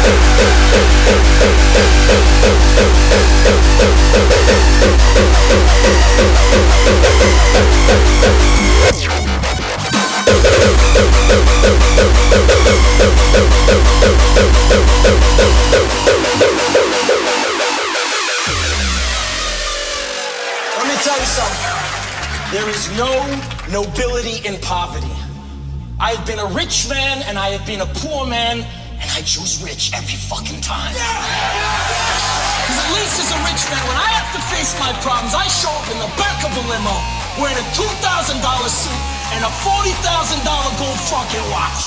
Tell you something. There is no nobility in poverty. I have been a rich man and I have been a poor man, and I choose rich every fucking time. Because at least as a rich man, when I have to face my problems, I show up in the back of a limo wearing a $2,000 suit and a $40,000 gold fucking watch.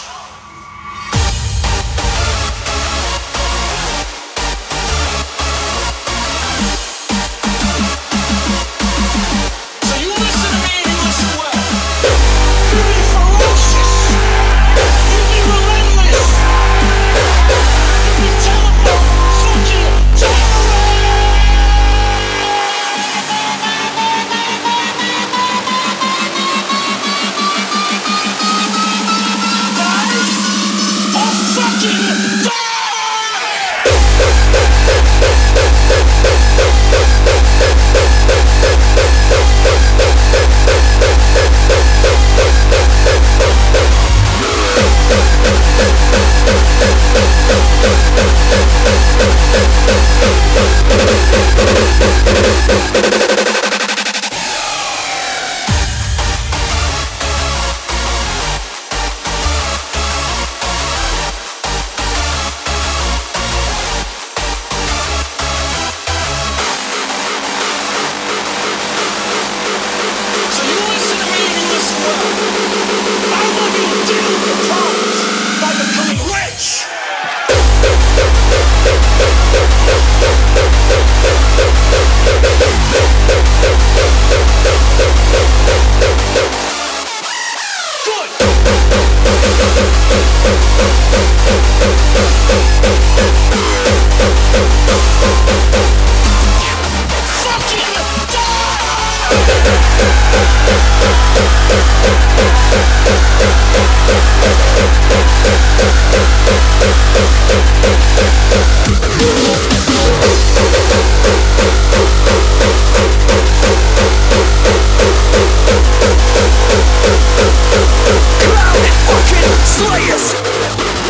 Good.